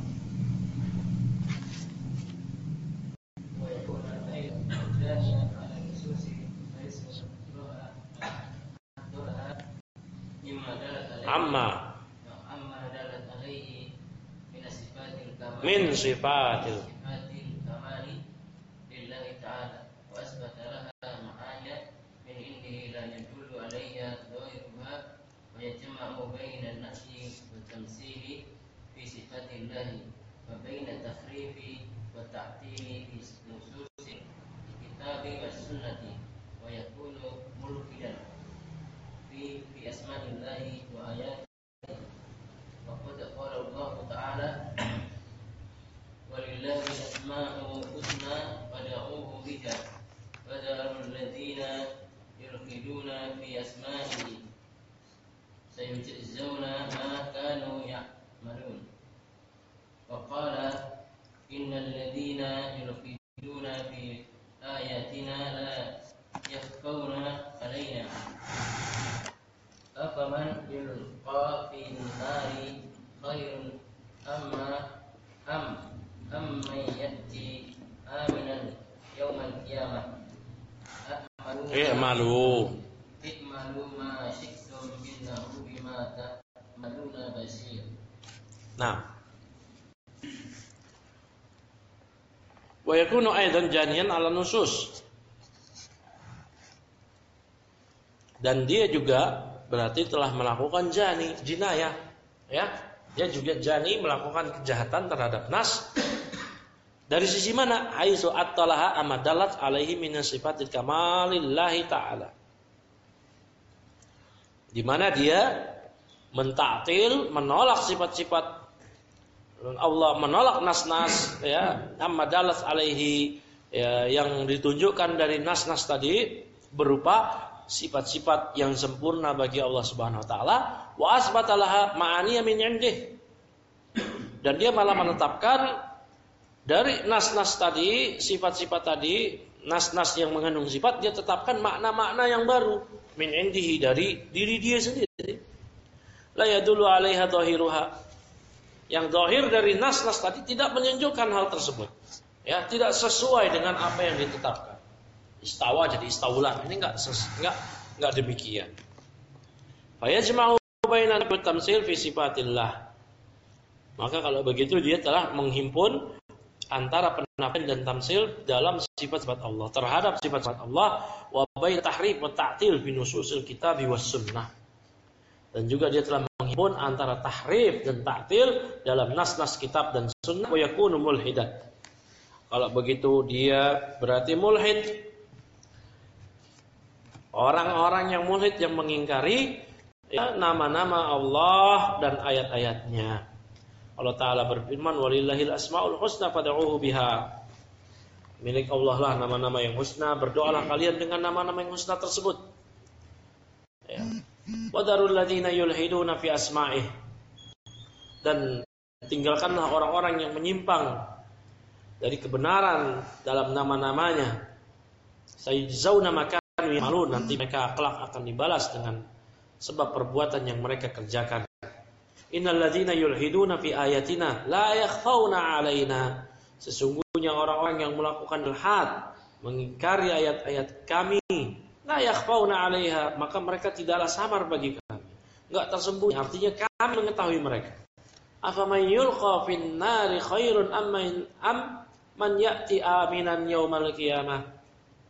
Amma amma dalat alaihi min sifatil min sifatil sifatil kamali lillahi ta'ala wa asbata laha ma'anya min indihi la yadullu 'alayha dhahiruha wa yajma'u baina an-nafyi wa tamsili fi sifatillahi wa baina takhrifi wa ta'tili fi nususil kitabi was sunnati wa yakunu mulhidan fi fi asma'illahi wa ayatihi. Waqad qala Allah Ta'ala walillahi asma'ul husna fad'uuhu biha fadharul ladzina yulhiduna fi asma'ihi sayujzauna ma kanu ya'malun. Wa qala innal ladzina yulhiduna fi ayatina la yakhfawna 'alaina afaman yulqa fi nari khairun amma am amman yati aminan yaumal qiyamah i'malu i'malu ma syi'tum innahu bima ta'maluna basir. Nah, wa yakunu aidan janiyan ala nusus, dan dia juga berarti telah melakukan jani, jinayah, ya. Dia juga jani melakukan kejahatan terhadap nas. Dari sisi mana? Haitsu attalaha amadalat alaihi min sifatil kamalillahi ta'ala. Di mana dia mentaktil, menolak sifat-sifat Allah, menolak nas-nas, ya, amadalat alaihi, ya, yang ditunjukkan dari nas-nas tadi berupa sifat-sifat yang sempurna bagi Allah Subhanahu wa taala, wa asbatalaha ma'aniya min indih. Dan dia malah menetapkan dari nas-nas tadi, sifat-sifat tadi, nas-nas yang mengandung sifat, dia tetapkan makna-makna yang baru min indihi, dari diri dia sendiri. La yadullu 'alaiha dhahiruha. Yang zahir dari nas-nas tadi tidak menunjukkan hal tersebut. Ya, tidak sesuai dengan apa yang ditetapkan. Istawa jadi istaulah. Ini enggak enggak enggak demikian. Fa yajma'u baina tamtsil fi sifatillah. Maka kalau begitu dia telah menghimpun antara penafian dan tamtsil dalam sifat-sifat Allah, terhadap sifat-sifat Allah, wa baina tahrif wa ta'til fi nususil kitab was sunnah. Dan juga dia telah menghimpun antara tahrif dan ta'til dalam nas-nas kitab dan sunnah, wa yakunu mulhidan. Kalau begitu dia berarti mulhid. Orang-orang yang mulhid, yang mengingkari, ya, nama-nama Allah dan ayat-ayatnya. Allah Ta'ala berfirman, walillahil asma'ul husna fad'uuhu biha. Milik Allah lah nama-nama yang husna, berdoalah kalian dengan nama-nama yang husna tersebut. Ya. Wadarul ladzina yulhiduna fi asma'ih. Dan tinggalkanlah orang-orang yang menyimpang dari kebenaran dalam nama-namanya. Sayujzauna maka malu, nanti mereka kelak akan dibalas dengan sebab perbuatan yang mereka kerjakan. Innal ladzina yulhiduna fi ayatina la yakhfauna 'alaina. Sesungguhnya orang-orang yang melakukan ilhad, mengingkari ayat-ayat kami, la yakhfauna 'alaiha, maka mereka tidaklah samar bagi kami, enggak tersembunyi, artinya kami mengetahui mereka. Afaman yulqa fin nari khairun amman am man ya'ti aminan yaumal qiyamah.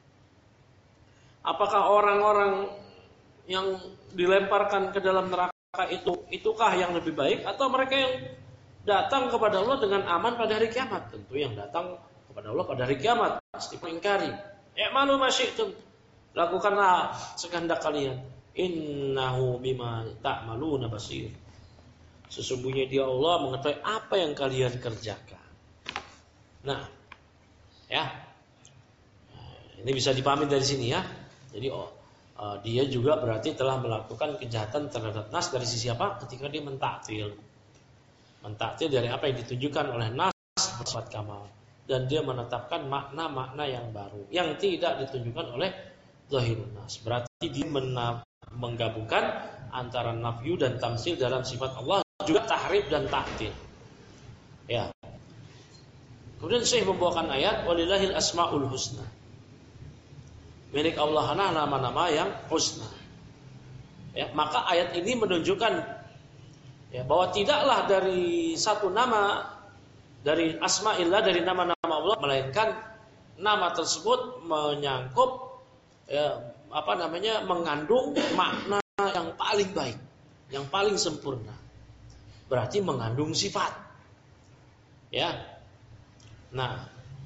Apakah orang-orang yang dilemparkan ke dalam neraka itu itukah yang lebih baik, atau mereka yang datang kepada Allah dengan aman pada hari kiamat? Tentu yang datang kepada Allah pada hari kiamat pasti mengingkari. I'malu ma syi'tum, lakukanlah sekehendak kalian. Innahu bima ta'maluna basir. Sesungguhnya dia Allah mengetahui apa yang kalian kerjakan. Nah, ya, ini bisa dipahami dari sini ya. Jadi oh, uh, dia juga berarti telah melakukan kejahatan terhadap nas dari sisi apa? Ketika dia mentaktil, mentaktil dari apa yang ditunjukkan oleh nas bersifat kamal, dan dia menetapkan makna-makna yang baru yang tidak ditunjukkan oleh zahirun nas. Berarti dia mena- menggabungkan antara nafyu dan tamsil dalam sifat Allah, juga tahrif dan taktil. Ya. Kemudian Syekh membawakan ayat walillahil asmaul husna. Milik Allah lah nama-nama yang husna. Ya, maka ayat ini menunjukkan, ya, bahwa tidaklah dari satu nama dari asma'illah, dari nama-nama Allah, melainkan nama tersebut menyangkup ya, apa namanya mengandung makna yang paling baik, yang paling sempurna. Berarti mengandung sifat. Ya. Nah,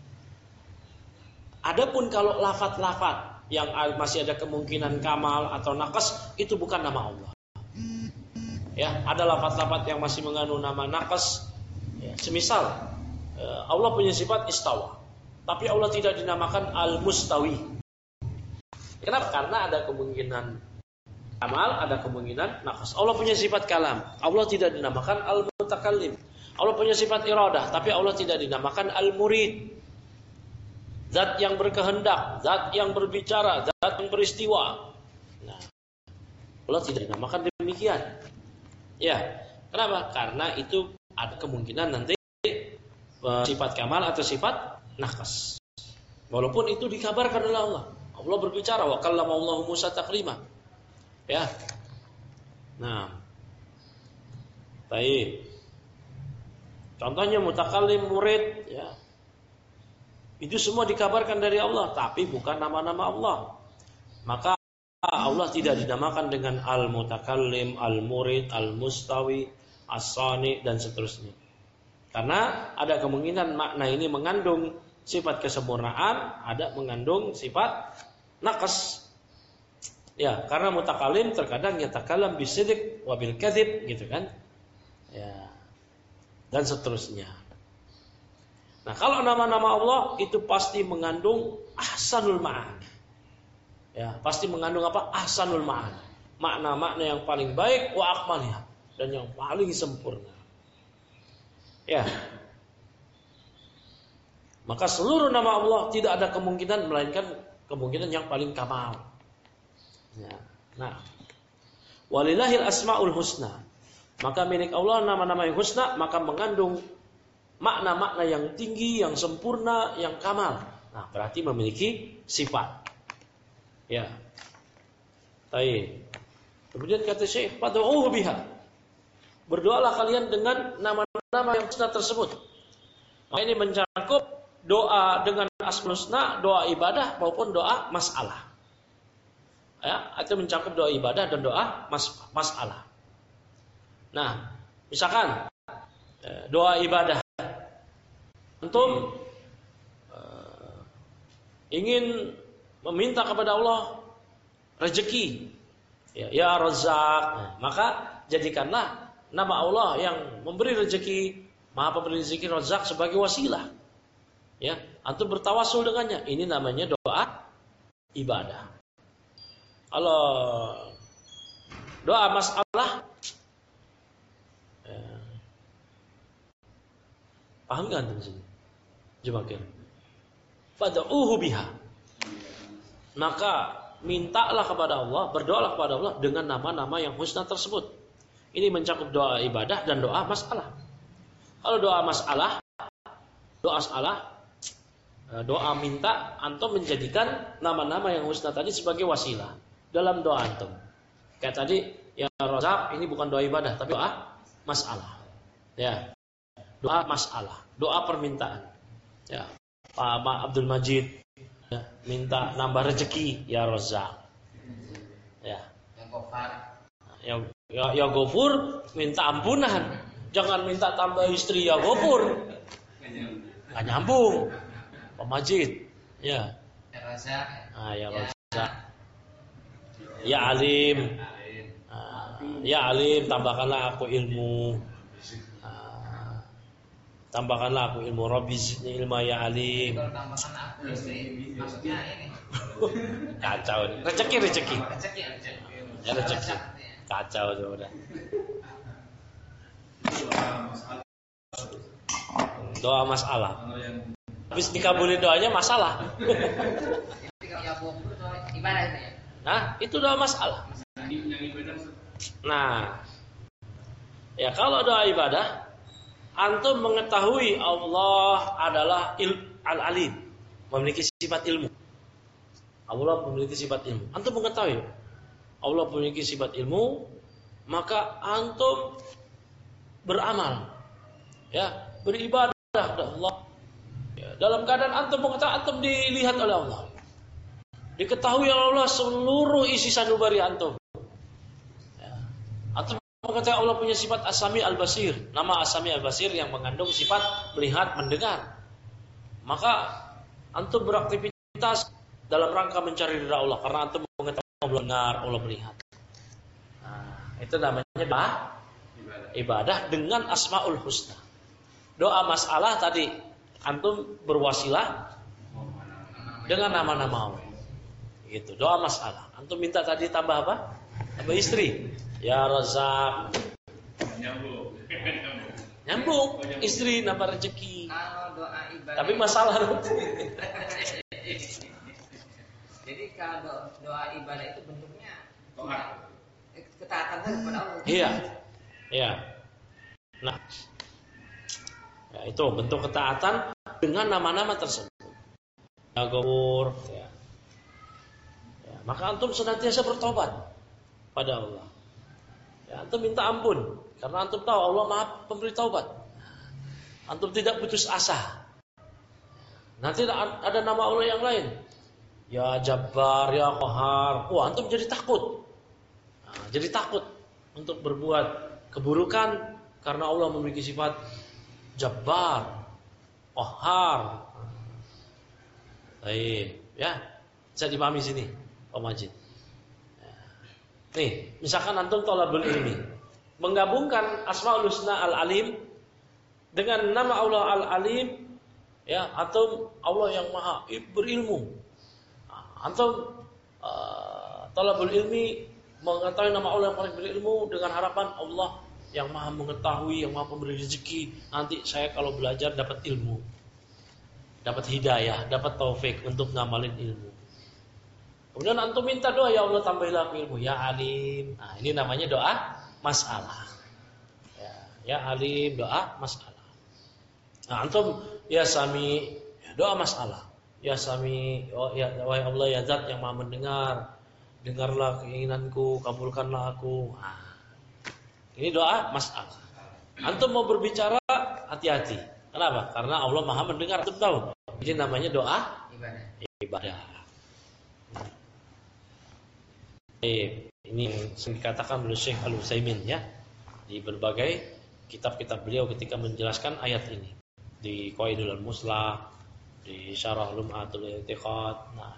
adapun kalau lafat-lafat yang masih ada kemungkinan kamal atau naqas, itu bukan nama Allah. Ya, ada lafat-lafat yang masih mengandung nama naqas. Ya, semisal Allah punya sifat istawa, tapi Allah tidak dinamakan al-mustawi. Kenapa? Karena ada kemungkinan kamal, ada kemungkinan naqas. Allah punya sifat kalam, Allah tidak dinamakan al-mutakallim. Allah punya sifat iradah, tapi Allah tidak dinamakan al-murid. Zat yang berkehendak, zat yang berbicara, zat yang beristiwa. Nah, Allah tidak dinamakan demikian. Ya, kenapa? Karena itu ada kemungkinan nanti sifat kamal atau sifat naqas. Walaupun itu dikabarkan oleh Allah. Allah berbicara, wa kallama Allahu Musa taklima. Ya. Nah. Baik. Contohnya mutakallim, murid, ya. Itu semua dikabarkan dari Allah, tapi bukan nama-nama Allah. Maka Allah tidak dinamakan dengan al-mutakallim, al-murid, al-mustawi, as-sani dan seterusnya. Karena ada kemungkinan makna ini mengandung sifat kesempurnaan, ada mengandung sifat naqas. Ya, karena mutakallim terkadang yatakallam bisidq wa bil kadzib gitu kan. Ya. Dan seterusnya. Nah, kalau nama-nama Allah itu pasti mengandung ahsanul ma'ani. Ya, pasti mengandung apa? Ahsanul ma'ani. Makna-makna yang paling baik wa akmalnya, dan yang paling sempurna. Ya. Maka seluruh nama Allah tidak ada kemungkinan melainkan kemungkinan yang paling kamal. Ya. Nah, walillahil asmaul husna. Maka milik Allah nama-nama yang husna, maka mengandung makna-makna yang tinggi, yang sempurna, yang kamal. Nah, berarti memiliki sifat. Ya. Baik. Kemudian kata Syekh, "Fad'uhu biha." Berdoalah kalian dengan nama-nama yang husna tersebut. Maka ini mencakup doa dengan asmaul husna, doa ibadah maupun doa masalah. Ya, itu mencakup doa ibadah dan doa mas masalah. Nah, misalkan doa ibadah, antum uh, ingin meminta kepada Allah rezeki, ya, ya Razzaq, nah, maka jadikanlah nama Allah yang memberi rezeki, Maha Pemberi rezeki, Razzaq, sebagai wasilah. Ya, antum bertawasul dengannya. Ini namanya doa ibadah. Kalau doa masalah, ya, paham kan di sini? Jemaah. Fad'uhu biha. Maka mintalah kepada Allah, berdoalah kepada Allah dengan nama-nama yang husna tersebut. Ini mencakup doa ibadah dan doa masalah. Kalau doa masalah, doa salah, doa minta, antum menjadikan nama-nama yang husna tadi sebagai wasilah dalam doa antum. Kayak tadi, ya Razzaq, ini bukan doa ibadah, tapi doa masalah. Ya, doa masalah, doa permintaan. Ya, Pak Abdul Majid, ya, minta nambah rezeki, ya Razzaq. Ya. Yang Gofar. Ya, ya, ya Gofur, minta ampunan. Jangan minta tambah istri, ya Gofur. Nggak nyambung. Pak Majid, ya. Ya Razzaq. Ah, ya Razzaq. Ya Alim. Ah, ya Alim, tambahkanlah aku ilmu. Ah, tambahkanlah aku ilmu. Rabbi zidni ilma ya Alim. Kalau tambahkan aku istri, maksudnya ini. Kacau nih. Rezeki, rezeki. Rezeki, rezeki. Ya rezeki. Kacau tuh udah. Doa masalah. Habis dikabulin doanya masalah. Jadi kalau ya Gofur itu ibadah itu ya. Nah, itu doa masalah. Nah, ya kalau doa ibadah, antum mengetahui Allah adalah il, al-alim, memiliki sifat ilmu. Allah memiliki sifat ilmu. Antum mengetahui Allah memiliki sifat ilmu, maka antum beramal, ya, beribadah kepada Allah. Ya, dalam keadaan antum mengetahui antum dilihat oleh Allah. Diketahui oleh Allah seluruh isi sanubari antum. Ya. Antum mengetahui Allah punya sifat As-Sami Al-Basir. Nama As-Sami Al-Basir yang mengandung sifat melihat, mendengar. Maka antum beraktivitas dalam rangka mencari ridha Allah karena antum mengetahui Allah mendengar, Allah melihat. Nah, itu namanya doa ibadah dengan Asmaul Husna. Doa masalah tadi antum berwasilah dengan nama-nama Allah. Gitu, doa masalah. Antum minta tadi tambah apa? Tambah istri. Ya Razak. Nyambung. Nyambung. Istri nambah rezeki. Kalau doa ibadah. Tapi masalah. Jadi kalau doa ibadah itu bentuknya Doa. ketaatan kepada Allah. Iya. Iya. Nah. Ya, itu bentuk ketaatan dengan nama-nama tersebut. Ya Ghafur, ya. Ya, maka antum senantiasa bertobat pada Allah. Ya, antum minta ampun karena antum tahu Allah Maha pemberi taubat. Antum tidak putus asa. Nanti ada nama Allah yang lain. Ya Jabbar, ya Qahar. Wah, antum jadi takut. Nah, jadi takut untuk berbuat keburukan karena Allah memiliki sifat Jabbar, Qahar. Baik, ya. Bisa dipahami sini, Pak Majid. Nih, misalkan antum thalabul ilmi, menggabungkan Asmaul Husna Al-Alim dengan nama Allah Al-Alim, ya, atau Allah yang Maha berilmu. Antum uh, thalabul ilmi mengetahui nama Allah yang paling berilmu dengan harapan Allah yang Maha mengetahui, yang Maha pemberi rezeki. Nanti saya kalau belajar dapat ilmu, dapat hidayah, dapat taufik untuk ngamalin ilmu. Kemudian antum minta doa, ya Allah tambahilah ilmu, ya Alim. Nah, ini namanya doa masalah. Ya, ya Alim, doa masalah. Nah, antum ya Sami, doa masalah. Ya Sami, oh ya wahai Allah ya Zat yang Maha mendengar, dengarlah keinginanku, kabulkanlah aku. Nah, ini doa masalah. Antum mau berbicara hati-hati. Kenapa? Karena Allah Maha mendengar. Antum tahu. Ini namanya doa Ibadah. ibadah. Eh, ini yang dikatakan oleh Syekh Al-Utsaimin ya di berbagai kitab-kitab beliau ketika menjelaskan ayat ini di Qawaidul Muslah, di Syarah Lum'atul I'tiqad. Nah,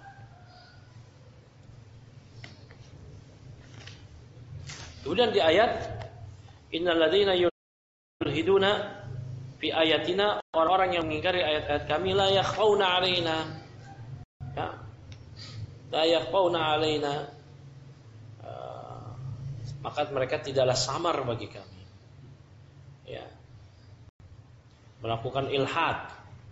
kemudian di ayat innal ladzina yulhiduna fi ayatina, orang-orang yang mengingkari ayat-ayat kami la yakhfauna 'alaina. Ya. La yakhfauna 'alaina. Uh, maka mereka tidaklah samar bagi kami. Ya. Melakukan ilhad.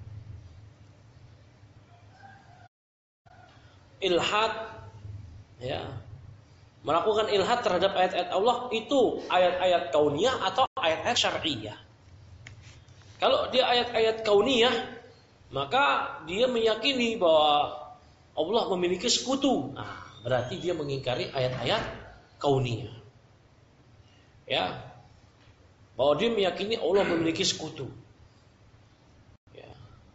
Ilhad ya. Melakukan ilhad terhadap ayat-ayat Allah itu ayat-ayat kauniyah atau ayat-ayat syar'iyah. Kalau dia ayat-ayat kauniyah, maka dia meyakini bahwa Allah memiliki sekutu. Nah, berarti dia mengingkari ayat-ayat kauniyah. Ya. Bahwa dia meyakini Allah memiliki sekutu. Ya.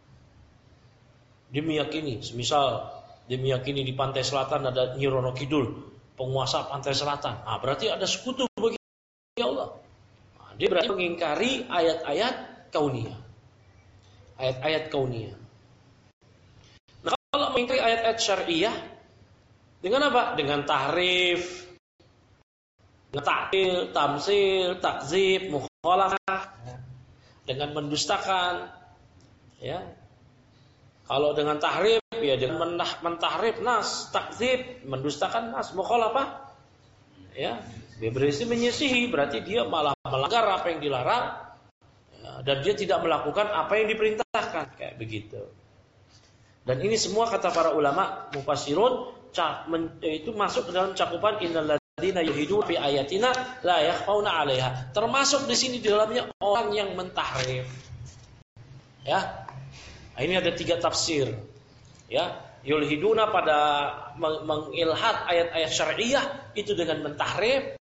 Dia meyakini, semisal dia meyakini di pantai selatan ada Nyi Roro Kidul, penguasa pantai selatan. Nah, berarti ada sekutu bagi Allah. Nah, dia berarti mengingkari ayat-ayat kauniyah. Ayat-ayat kauniyah. Nah, kalau mengingkari ayat-ayat syar'iyah dengan apa? Dengan tahrif, dengan ta'til, tamsil, takzib, mukhalafah, dengan mendustakan. Ya. Kalau dengan tahrif, ya dengan mentahrif nas, takzib, mendustakan nas, mukhalafah. Ya, dia berisi menyisihi, berarti dia malah melanggar apa yang dilarang, ya, dan dia tidak melakukan apa yang diperintahkan, kayak begitu. Dan ini semua kata para ulama mufassirun itu masuk ke dalam cakupan innal ladzina yuhidu fi ayatina la yakhfauna 'alaiha. Termasuk di sini di dalamnya orang yang mentahrif. Ya. Nah, ini ada tiga tafsir. Ya, yulhiduna pada mengilhad ayat-ayat syar'iyah itu dengan mentahrif,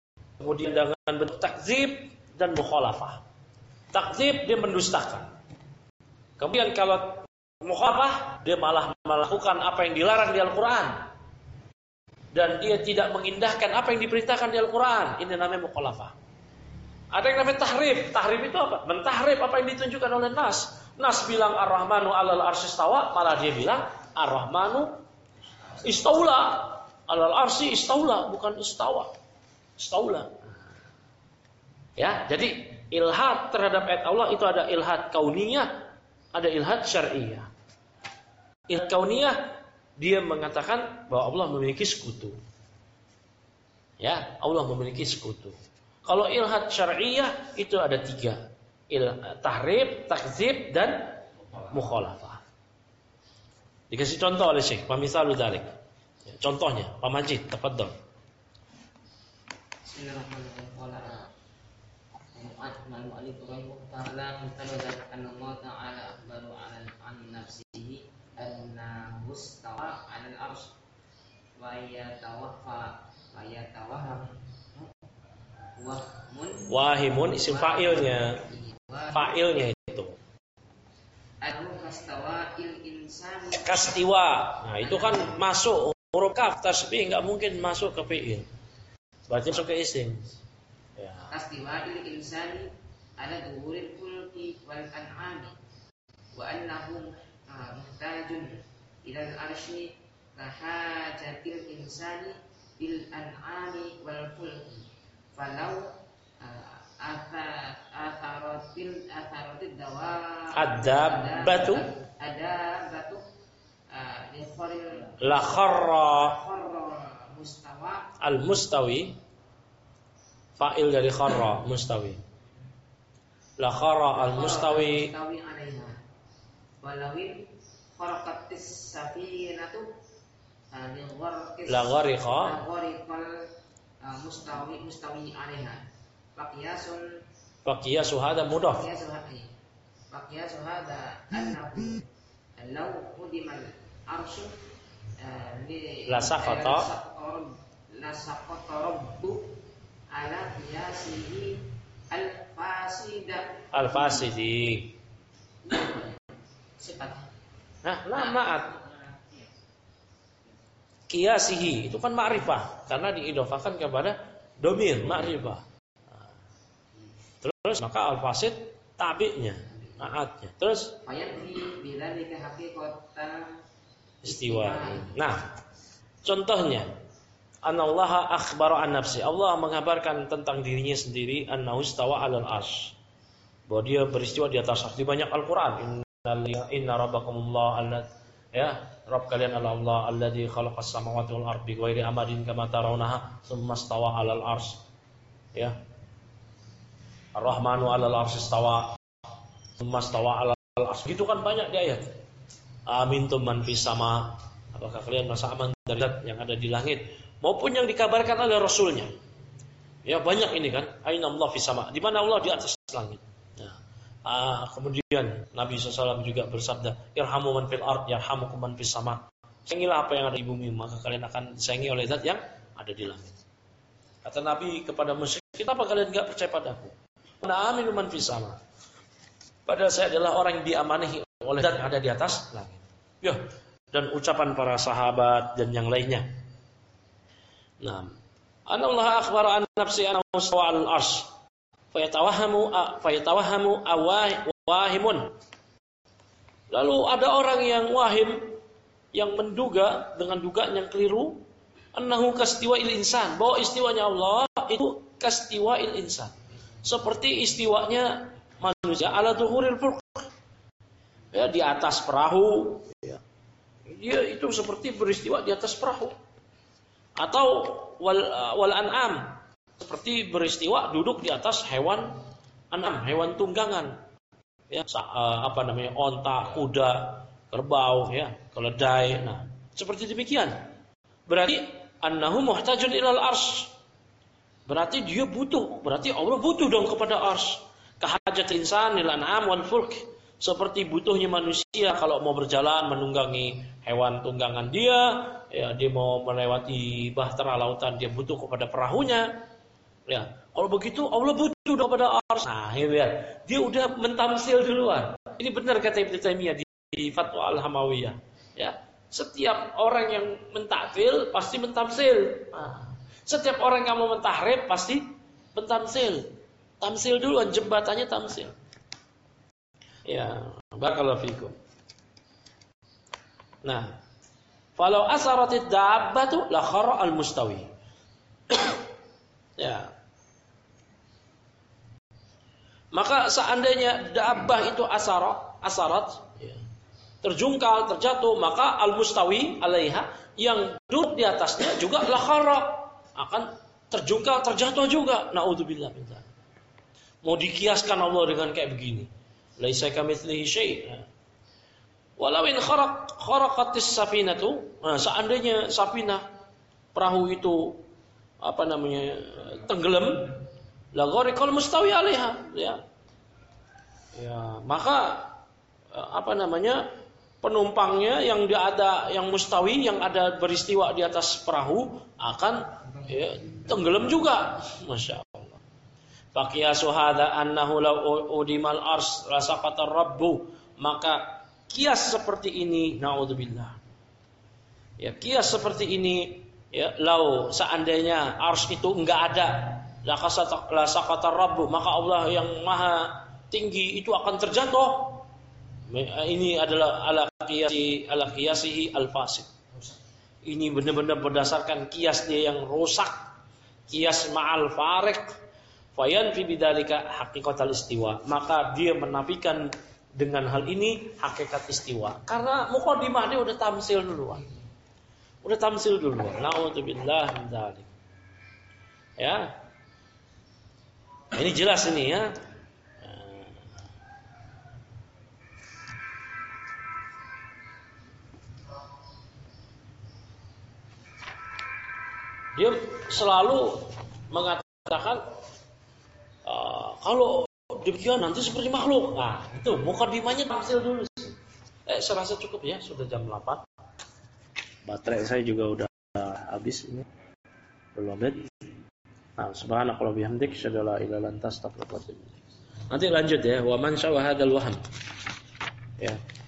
kemudian dengan bentuk takzib dan mukhalafah. Takzib dia mendustakan. Kemudian kalau mukhalafah, dia malah melakukan apa yang dilarang di Al-Quran. Dan dia tidak mengindahkan apa yang diperintahkan di Al-Quran. Ini namanya mukhalafah. Ada yang namanya tahrif. Tahrif itu apa? Mentahrif apa yang ditunjukkan oleh Nas. Nas bilang Ar-Rahmanu alal arsy istawa, malah dia bilang Ar-Rahmanu istaula. Alal arsy istaula, bukan istawa. Istaula. Ya, jadi ilhad terhadap ayat Allah itu ada ilhad kauniyah, ada ilhad syar'iyah. Ilhad kauniyah, dia mengatakan bahwa Allah memiliki sekutu. Ya, Allah memiliki sekutu. Kalau ilhad syar'iyah itu ada tiga. Il, tahrif, takzib, dan mukhalafah. Dikasih contoh oleh Syekh, pamisalu dzalik. Contohnya, Pak Majid, tafadhol. Bismillahirrahmanirrahim. Al-Mu'allif rahimahullah ta'ala mithlu dzalika anna Allah ta'ala akhbaru 'an an nafsihi anna mustawa 'alal arsy wa yatawaffa wa yatawahham wahmun wahimun isim fa'ilnya. Fa'ilnya itu anu kastawa il insani kastiwa. Nah, itu kan masuk huruf kaf tasbih, enggak mungkin masuk ke fi'il. Berarti masuk ke isim. Ya. Kastiwa il insani ala dhuhuril fulki wal an'ami wa annahu muhtajun ilal arsy kahajatil insani bil an'ami wal fulki falau atharatil atharatil dawa Ada batu ada batu li kharil la kharra mustawa al mustawi, fa'il dari kharra mustawi. La kharra al mustawi mustawi alaiha walawin kharaqatis safinatu li gharqis la ghariqa la ghariqal mustawi mustawi alaiha Pakiyasun faqiyasu hada mudhaf. Pakiyasu hada Pakiyasu hada annahu law qudimal arsy La saqata La saqata rabbu ala qiyasihi al-fasida al-fasidi. Sifat. Nah, namaat qiyasihi itu kan ma'rifah karena diidhofahkan kepada domir ma'rifah. Terus maka al-fasid tabi'nya, naatnya. Terus Fayanfi bidzalika haqiqatan istiwa. Nah, contohnya anallaha akhbara an nafsi. Allah mengabarkan tentang dirinya sendiri annahu istawa 'alal arsy. Bahwa dia beristiwa di atas arsy. Di banyak Al-Qur'an. Inna rabbakumullah alladzi ya, Rabb kalian adalah Allah alladzi khalaqas samawati wal ardi bighairi amadin kama tarawnaha tsumma istawa 'alal arsy. Ya. Ar-Rahmanu 'alal arsy istawa tsumma istawa 'alal arsy. Gitu kan banyak di ayat. Amintum man fis sama. Apakah kalian merasa aman dari zat yang ada di langit maupun yang dikabarkan oleh Rasulnya? Ya banyak ini kan. Aina Allah fis sama. Di mana Allah di atas langit. Ya. Ah, kemudian Nabi shallallahu alaihi wasallam juga bersabda, Irhamu man fil ard yarhamukum man fis sama. Sayangilah apa yang ada di bumi maka kalian akan disayangi oleh zat yang ada di langit. Kata Nabi kepada musyrik, kenapa kalian enggak percaya padaku? Ana aminu man fis sama. Padahal saya adalah orang yang diamanahi oleh zat yang ada di atas langit. Ya, dan ucapan para sahabat dan yang lainnya. Nah, anallaha akhbara an nafsi annahu istawa 'alal arsy. Fayatawahhamu fayatawahhamu awahimun. Lalu ada orang yang wahim yang menduga dengan dugaan yang keliru annahu kastiwa'il insan, bahwa istiwanya Allah itu kastiwa'il insan. Seperti istiwanya manusia ala dhuhuril fulk. Ya, di atas perahu, ya. Dia itu seperti beristiwa di atas perahu. Atau wal, wal an'am, seperti beristiwa duduk di atas hewan an'am, hewan tunggangan. Ya, apa namanya? Onta, kuda, kerbau, ya, keledai. Nah, seperti demikian. Berarti annahu muhtajun ilal arsy. Berarti dia butuh, berarti Allah butuh dong kepada arsy. Kahajat insan lil an'am wal fulk. Seperti butuhnya manusia kalau mau berjalan menunggangi hewan tunggangan dia, ya dia mau melewati bahtera lautan dia butuh kepada perahunya. Ya, kalau begitu Allah butuh kepada arsy. Nah, ya, dia udah mentamsil duluan. Ini benar kata Ibnu Taimiyah di, di Fatwa Al-Hamawiyah. Ya, setiap orang yang mentakwil pasti mentamsil. Nah, setiap orang yang mau mentahrif pasti mentamsil. Tamsil duluan, jembatannya tamsil. Ya, barakallahu fikum. Nah, falau asaratid dabbatu la khara al-mustawi. Ya. Maka seandainya dabbah itu asara, asarat, ya, terjungkal, terjatuh, maka al-mustawi alaiha yang duduk di atasnya juga la khara, akan terjungkal, terjatuh juga. Naudzubillah min dzalik. Mau dikiaskan Allah dengan kayak begini. Laisa kamitslihi syai'. Walau in kharaq kharaqatis safinatu, nah, seandainya safinah perahu itu apa namanya tenggelam, la gharqal mustawi alaiha, ya. Ya, maka apa namanya penumpangnya yang dia ada yang mustawi yang ada beristiwa di atas perahu akan ya, tenggelam juga. Masya Allah. Faqiyasu hadza annahu law udimal ars rasaqatar rabbu, maka kias seperti ini, naudzubillah. Ya, kias seperti ini, ya, lau seandainya ars itu enggak ada, la saqatar rabbu, maka Allah yang maha tinggi itu akan terjatuh. Ini adalah ala qiyasi ala qiyasihi al-fasid. Ini benar-benar berdasarkan kias dia yang rusak, kias ma'al fariq, fayan fi bidzalika haqiqatal istiwa. Maka dia menafikan dengan hal ini hakikat istiwa. Karena muqaddimah dia udah tamsil duluan. Udah tamsil duluan. Na'udzubillah min dzalik. Ya. Ini jelas ini ya. Dia selalu mengatakan uh, kalau demikian nanti seperti makhluk. Nah, itu mukadimahnya tamsil dulu. Eh, saya rasa cukup ya, sudah jam delapan. Baterai saya juga udah habis ini. Belum menit. Nah, subhanallah bihamdik asyhadu an la ilaha illa anta astaghfiruka wa atubu ilaik. Nanti lanjut ya, wa man syaa'a hadzal waham. Ya.